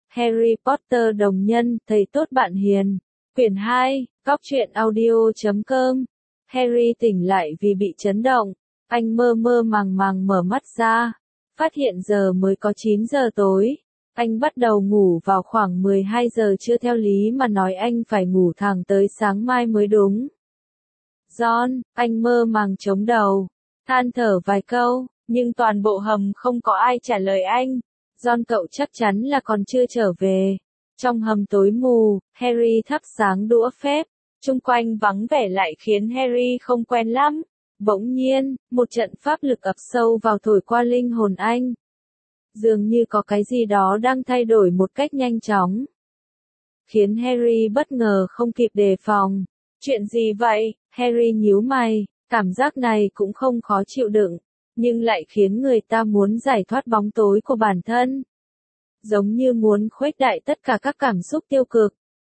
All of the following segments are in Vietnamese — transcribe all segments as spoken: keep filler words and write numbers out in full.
Harry Potter đồng nhân, thầy tốt bạn hiền. Quyển hai, Cóc truyện audio chấm com. Harry tỉnh lại vì bị chấn động. Anh mơ mơ màng màng mở mắt ra. Phát hiện giờ mới có chín giờ tối. Anh bắt đầu ngủ vào khoảng mười hai giờ trưa, theo lý mà nói anh phải ngủ thẳng tới sáng mai mới đúng. John, anh mơ màng chống đầu, than thở vài câu, nhưng toàn bộ hầm không có ai trả lời anh. John, cậu chắc chắn là còn chưa trở về. Trong hầm tối mù, Harry thắp sáng đũa phép. Chung quanh vắng vẻ lại khiến Harry không quen lắm. Bỗng nhiên, một trận pháp lực ập sâu vào thổi qua linh hồn anh. Dường như có cái gì đó đang thay đổi một cách nhanh chóng, khiến Harry bất ngờ không kịp đề phòng. Chuyện gì vậy? Harry nhíu mày, cảm giác này cũng không khó chịu đựng, nhưng lại khiến người ta muốn giải thoát bóng tối của bản thân. Giống như muốn khuếch đại tất cả các cảm xúc tiêu cực,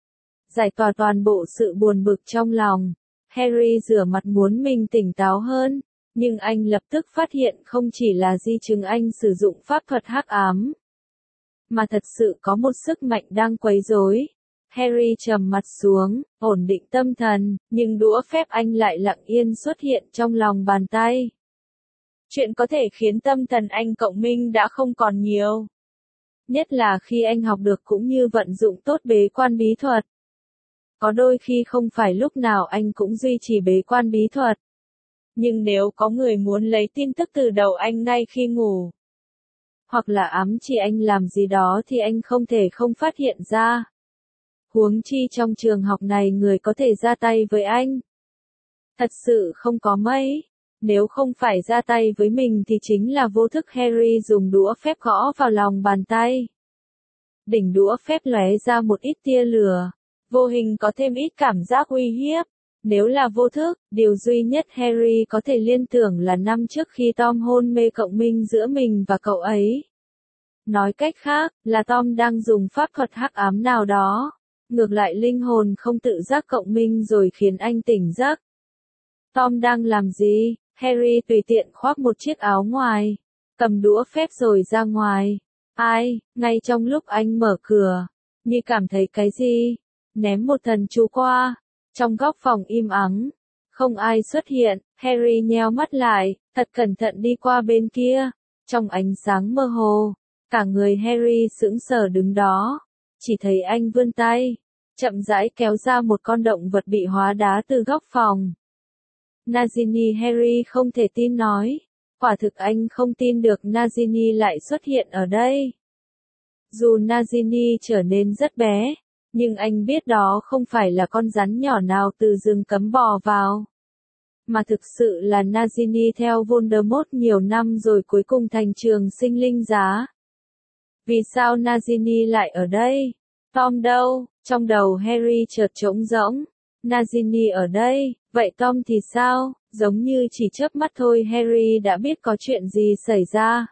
giải tỏa toàn bộ sự buồn bực trong lòng. Harry rửa mặt muốn mình tỉnh táo hơn, nhưng anh lập tức phát hiện không chỉ là di chứng anh sử dụng pháp thuật hắc ám, mà thật sự có một sức mạnh đang quấy rối. Harry trầm mặt xuống, ổn định tâm thần, nhưng đũa phép anh lại lặng yên xuất hiện trong lòng bàn tay. Chuyện có thể khiến tâm thần anh cộng minh đã không còn nhiều. Nhất là khi anh học được cũng như vận dụng tốt bế quan bí thuật. Có đôi khi không phải lúc nào anh cũng duy trì bế quan bí thuật. Nhưng nếu có người muốn lấy tin tức từ đầu anh ngay khi ngủ, hoặc là ám chỉ anh làm gì đó thì anh không thể không phát hiện ra. Huống chi trong trường học này người có thể ra tay với anh. Thật sự không có mấy. Nếu không phải ra tay với mình thì chính là vô thức. Harry dùng đũa phép gõ vào lòng bàn tay. Đỉnh đũa phép lóe ra một ít tia lửa. Vô hình có thêm ít cảm giác uy hiếp. Nếu là vô thức, điều duy nhất Harry có thể liên tưởng là năm trước khi Tom hôn mê cộng minh giữa mình và cậu ấy. Nói cách khác, là Tom đang dùng pháp thuật hắc ám nào đó. Ngược lại linh hồn không tự giác cộng minh rồi khiến anh tỉnh giấc. Tom đang làm gì? Harry tùy tiện khoác một chiếc áo ngoài, cầm đũa phép rồi ra ngoài. Ai? Ngay trong lúc anh mở cửa, như cảm thấy cái gì, ném một thần chú qua. Trong góc phòng im ắng, không ai xuất hiện. Harry nheo mắt lại, thật cẩn thận đi qua bên kia. Trong ánh sáng mơ hồ, cả người Harry sững sờ đứng đó. Chỉ thấy anh vươn tay, chậm rãi kéo ra một con động vật bị hóa đá từ góc phòng. Nagini. Harry không thể tin nói. Quả thực anh không tin được Nagini lại xuất hiện ở đây. Dù Nagini trở nên rất bé, nhưng anh biết đó không phải là con rắn nhỏ nào từ rừng cấm bò vào, mà thực sự là Nagini theo Voldemort nhiều năm rồi cuối cùng thành trường sinh linh giá. Vì sao Nagini lại ở đây? Tom đâu? Trong đầu Harry chợt trống rỗng. Nagini ở đây, vậy Tom thì sao? Giống như chỉ chớp mắt thôi Harry đã biết có chuyện gì xảy ra.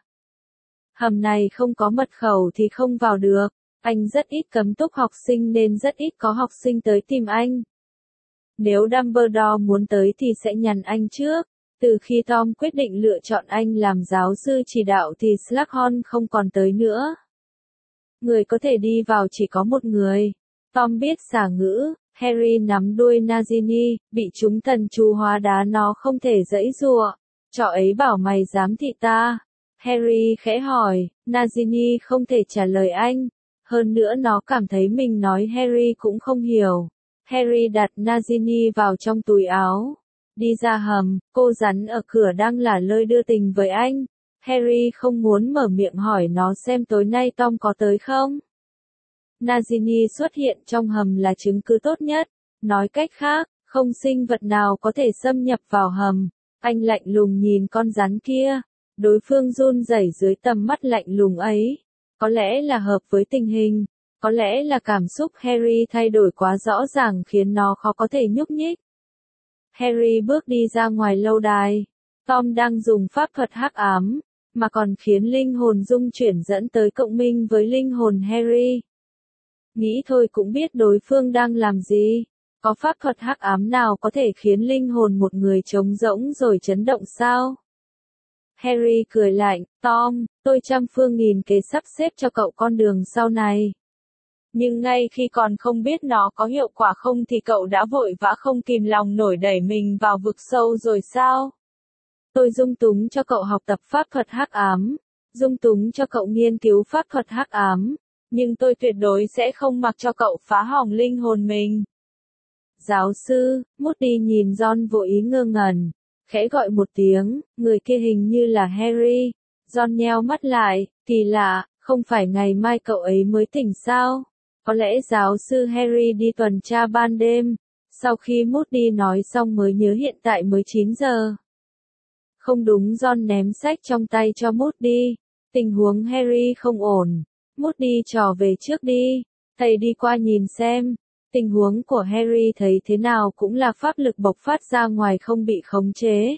Hầm này không có mật khẩu thì không vào được. Anh rất ít cấm túc học sinh nên rất ít có học sinh tới tìm anh. Nếu Dumbledore muốn tới thì sẽ nhắn anh trước. Từ khi Tom quyết định lựa chọn anh làm giáo sư chỉ đạo thì Slughorn không còn tới nữa. Người có thể đi vào chỉ có một người. Tom biết xả ngữ. Harry nắm đuôi Nagini, bị chúng thần chú hóa đá nó không thể giãy giụa. Trò ấy bảo mày dám thị ta. Harry khẽ hỏi, Nagini không thể trả lời anh. Hơn nữa nó cảm thấy mình nói Harry cũng không hiểu. Harry đặt Nagini vào trong túi áo. Đi ra hầm, cô rắn ở cửa đang lả lơi đưa tình với anh. Harry không muốn mở miệng hỏi nó xem tối nay Tom có tới không. Nagini xuất hiện trong hầm là chứng cứ tốt nhất. Nói cách khác, không sinh vật nào có thể xâm nhập vào hầm. Anh lạnh lùng nhìn con rắn kia. Đối phương run rẩy dưới tầm mắt lạnh lùng ấy. Có lẽ là hợp với tình hình. Có lẽ là cảm xúc Harry thay đổi quá rõ ràng khiến nó khó có thể nhúc nhích. Harry bước đi ra ngoài lâu đài. Tom đang dùng pháp thuật hắc ám, mà còn khiến linh hồn dung chuyển dẫn tới cộng minh với linh hồn Harry. Nghĩ thôi cũng biết đối phương đang làm gì. Có pháp thuật hắc ám nào có thể khiến linh hồn một người trống rỗng rồi chấn động sao? Harry cười lạnh, Tom, tôi trăm phương nghìn kế sắp xếp cho cậu con đường sau này. Nhưng ngay khi còn không biết nó có hiệu quả không thì cậu đã vội vã không kìm lòng nổi đẩy mình vào vực sâu rồi sao? Tôi dung túng cho cậu học tập pháp thuật hắc ám, dung túng cho cậu nghiên cứu pháp thuật hắc ám, nhưng tôi tuyệt đối sẽ không mặc cho cậu phá hỏng linh hồn mình. Giáo sư, Moody nhìn John vô ý ngơ ngẩn, khẽ gọi một tiếng, người kia hình như là Harry. John nheo mắt lại, kỳ lạ, không phải ngày mai cậu ấy mới tỉnh sao? Có lẽ giáo sư Harry đi tuần tra ban đêm. Sau khi Moody nói xong mới nhớ hiện tại mới chín giờ. Không đúng, John ném sách trong tay cho Moody. Tình huống Harry không ổn. Moody trò về trước đi. Thầy đi qua nhìn xem. Tình huống của Harry thấy thế nào cũng là pháp lực bộc phát ra ngoài không bị khống chế.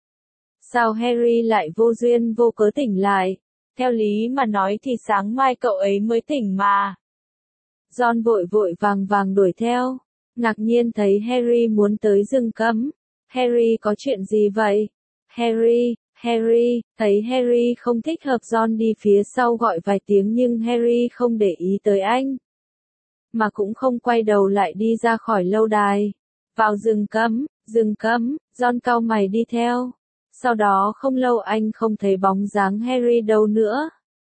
Sao Harry lại vô duyên vô cớ tỉnh lại? Theo lý mà nói thì sáng mai cậu ấy mới tỉnh mà. John vội vội vàng vàng đuổi theo. Ngạc nhiên thấy Harry muốn tới rừng cấm. Harry có chuyện gì vậy? Harry, Harry, thấy Harry không thích hợp John đi phía sau gọi vài tiếng nhưng Harry không để ý tới anh. Mà cũng không quay đầu lại đi ra khỏi lâu đài. Vào rừng cấm, rừng cấm, John cau mày đi theo. Sau đó không lâu anh không thấy bóng dáng Harry đâu nữa.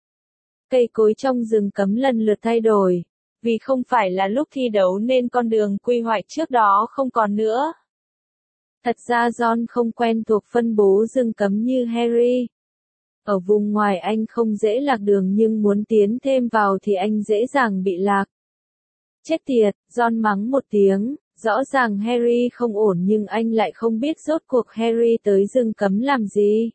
Cây cối trong rừng cấm lần lượt thay đổi. Vì không phải là lúc thi đấu nên con đường quy hoạch trước đó không còn nữa. Thật ra John không quen thuộc phân bố rừng cấm như Harry. Ở vùng ngoài anh không dễ lạc đường nhưng muốn tiến thêm vào thì anh dễ dàng bị lạc. Chết tiệt, John mắng một tiếng, rõ ràng Harry không ổn nhưng anh lại không biết rốt cuộc Harry tới rừng cấm làm gì.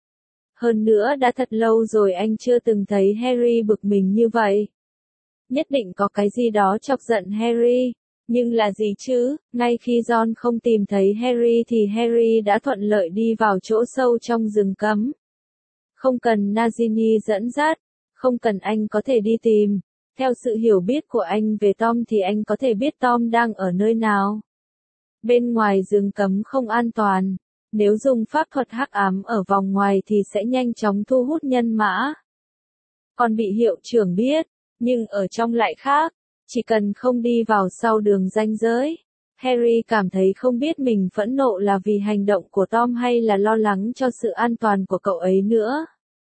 Hơn nữa đã thật lâu rồi anh chưa từng thấy Harry bực mình như vậy. Nhất định có cái gì đó chọc giận Harry. Nhưng là gì chứ? Ngay khi John không tìm thấy Harry thì Harry đã thuận lợi đi vào chỗ sâu trong rừng cấm. Không cần Nagini dẫn dắt, không cần anh có thể đi tìm. Theo sự hiểu biết của anh về Tom thì anh có thể biết Tom đang ở nơi nào. Bên ngoài rừng cấm không an toàn. Nếu dùng pháp thuật hắc ám ở vòng ngoài thì sẽ nhanh chóng thu hút nhân mã. Còn bị hiệu trưởng biết, nhưng ở trong lại khác. Chỉ cần không đi vào sau đường ranh giới. Harry cảm thấy không biết mình phẫn nộ là vì hành động của Tom hay là lo lắng cho sự an toàn của cậu ấy nữa.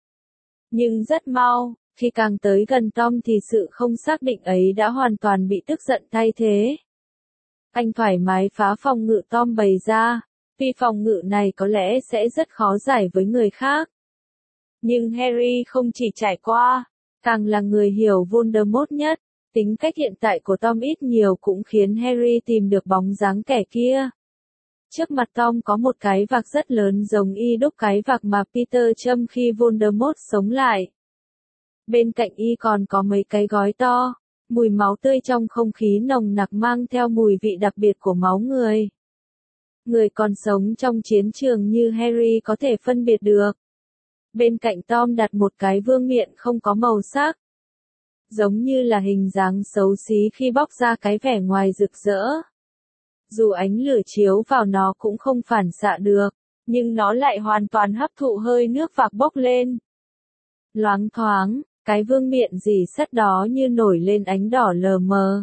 Nhưng rất mau, khi càng tới gần Tom thì sự không xác định ấy đã hoàn toàn bị tức giận thay thế. Anh thoải mái phá phòng ngự Tom bày ra, vì phòng ngự này có lẽ sẽ rất khó giải với người khác. Nhưng Harry không chỉ trải qua, càng là người hiểu Voldemort nhất. Tính cách hiện tại của Tom ít nhiều cũng khiến Harry tìm được bóng dáng kẻ kia. Trước mặt Tom có một cái vạc rất lớn giống y đúc cái vạc mà Peter châm khi Voldemort sống lại. Bên cạnh y còn có mấy cái gói to, mùi máu tươi trong không khí nồng nặc mang theo mùi vị đặc biệt của máu người. Người còn sống trong chiến trường như Harry có thể phân biệt được. Bên cạnh Tom đặt một cái vương miện không có màu sắc. Giống như là hình dáng xấu xí khi bóc ra cái vẻ ngoài rực rỡ. Dù ánh lửa chiếu vào nó cũng không phản xạ được, nhưng nó lại hoàn toàn hấp thụ hơi nước vạc bốc lên. Loáng thoáng, cái vương miện rỉ sắt đó như nổi lên ánh đỏ lờ mờ.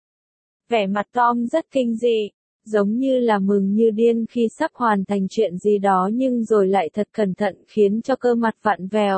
Vẻ mặt Tom rất kinh dị, giống như là mừng như điên khi sắp hoàn thành chuyện gì đó nhưng rồi lại thật cẩn thận khiến cho cơ mặt vặn vẹo.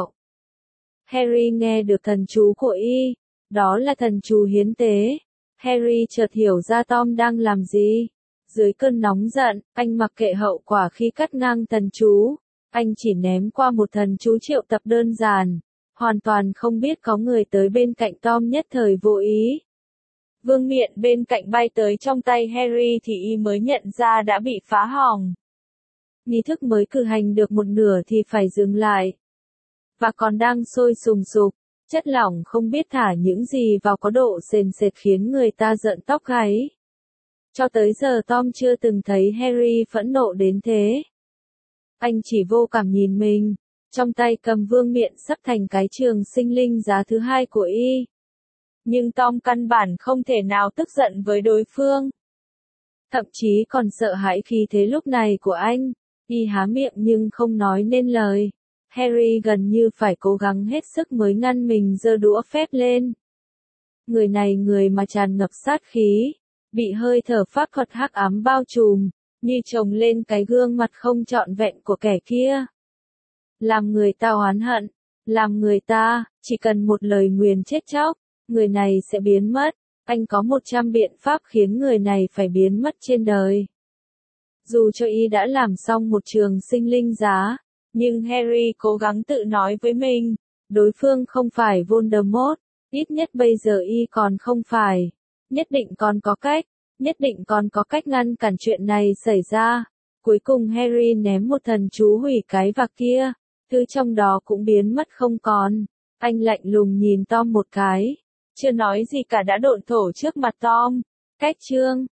Harry nghe được thần chú của y, đó là thần chú hiến tế. Harry chợt hiểu ra Tom đang làm gì. Dưới cơn nóng giận, anh mặc kệ hậu quả khi cắt ngang thần chú. Anh chỉ ném qua một thần chú triệu tập đơn giản, hoàn toàn không biết có người tới bên cạnh Tom nhất thời vô ý. Vương miện bên cạnh bay tới trong tay Harry thì y mới nhận ra đã bị phá hỏng. Nghi thức mới cử hành được một nửa thì phải dừng lại. Và còn đang sôi sùng sục, chất lỏng không biết thả những gì vào có độ sền sệt khiến người ta giận tóc gáy. Cho tới giờ Tom chưa từng thấy Harry phẫn nộ đến thế. Anh chỉ vô cảm nhìn mình, trong tay cầm vương miện sắp thành cái trường sinh linh giá thứ hai của y. Nhưng Tom căn bản không thể nào tức giận với đối phương. Thậm chí còn sợ hãi khí thế lúc này của anh. Y há miệng nhưng không nói nên lời. Harry gần như phải cố gắng hết sức mới ngăn mình giơ đũa phép lên. Người này người mà tràn ngập sát khí, bị hơi thở pháp thuật hắc ám bao trùm, như chồng lên cái gương mặt không trọn vẹn của kẻ kia. Làm người ta oán hận, làm người ta, chỉ cần một lời nguyền chết chóc, người này sẽ biến mất. Anh có một trăm biện pháp khiến người này phải biến mất trên đời. Dù cho y đã làm xong một trường sinh linh giá, nhưng Harry cố gắng tự nói với mình, đối phương không phải Voldemort, ít nhất bây giờ y còn không phải. Nhất định còn có cách, nhất định còn có cách ngăn cản chuyện này xảy ra. Cuối cùng Harry ném một thần chú hủy cái vạc kia, thứ trong đó cũng biến mất không còn. Anh lạnh lùng nhìn Tom một cái, chưa nói gì cả đã độn thổ trước mặt Tom. Cách chương